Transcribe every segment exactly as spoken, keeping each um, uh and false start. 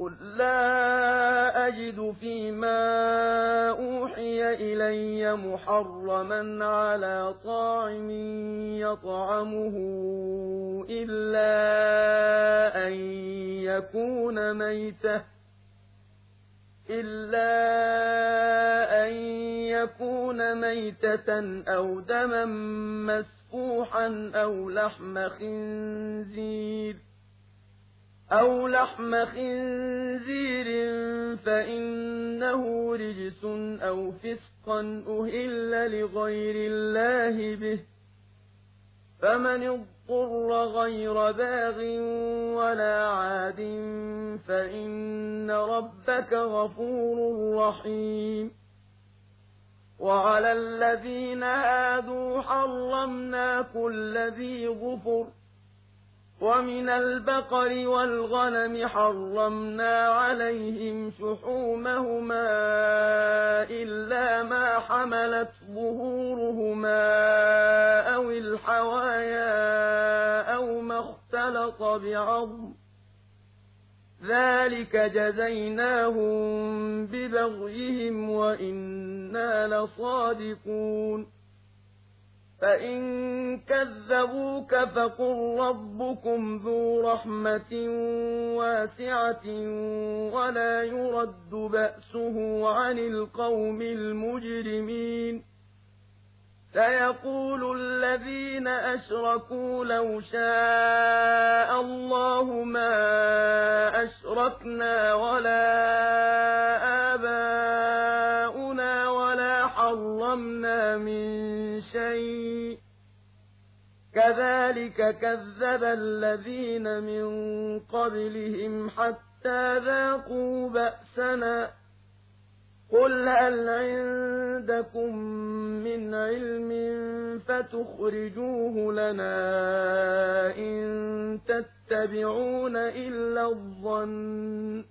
قل لا أجد فيما أوحي إلي محرما على طاعم يطعمه إلا أن يكون ميتة إلا أن يكون ميتة أو دما مسفوحا أو لحم خنزير أو لحم خنزير فإنه رجس أو فسقا أهل لغير الله به فمن اضطر غير باغ ولا عاد فإن ربك غفور رحيم وعلى الذين هادوا حرمنا كل ذي ظفر ومن البقر والغنم حرمنا عليهم شحومهما إلا ما حملت ظهورهما أو الحوايا أو ما اختلط بعظم ذلك جزيناهم ببغيهم وإنا لصادقون فإن كذبوك فقل ربكم ذو رحمة واسعة ولا يرد بأسه عن القوم المجرمين سيقول الذين أشركوا لو شاء الله ما أشركنا ولا آباؤنا ولا حرمنا من شيء كذلك كذب الذين من قبلهم حتى ذاقوا بأسنا قل هل عندكم من علم فتخرجوه لنا إن تتبعون إلا الظن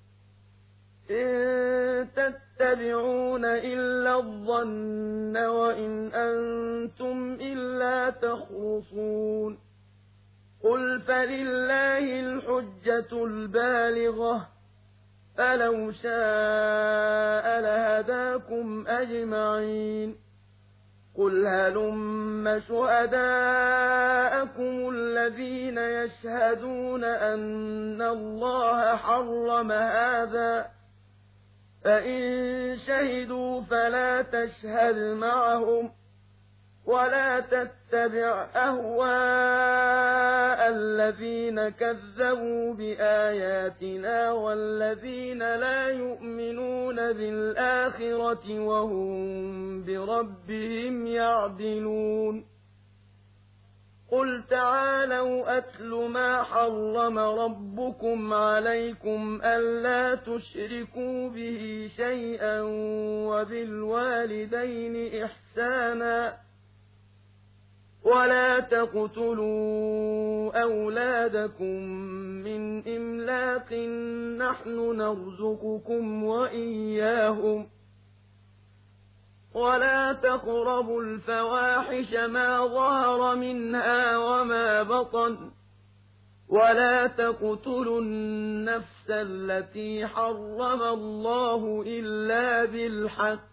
إن تتبعون إلا الظن وإن أنتم إلا تخرصون قل فلله الحجة البالغة فلو شاء لهداكم أجمعين قل هلم شهداءكم الذين يشهدون أن الله حرم هذا فإن شهدوا فلا تشهد معهم ولا تتبع أهواء الذين كذبوا بآياتنا والذين لا يؤمنون بالآخرة وهم بربهم يعدلون قل تعالوا أتل ما حرم ربكم عليكم ألا تشركوا به شيئا وبالوالدين إحسانا ولا تقتلوا أولادكم من إملاق نحن نرزقكم وإياهم ولا تقربوا الفواحش ما ظهر منها وما بطن ولا تقتلوا النفس التي حرم الله إلا بالحق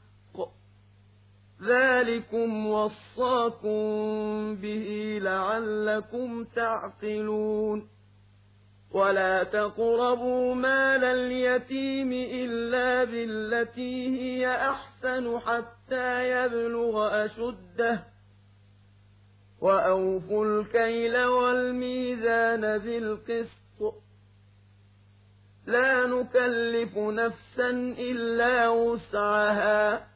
ذلكم وصاكم به لعلكم تعقلون ولا تقربوا مال اليتيم إلا بالتي هي أحسن حتى يبلغ أشده وأوفوا الكيل والميزان بالقسط لا نكلف نفسا إلا وسعها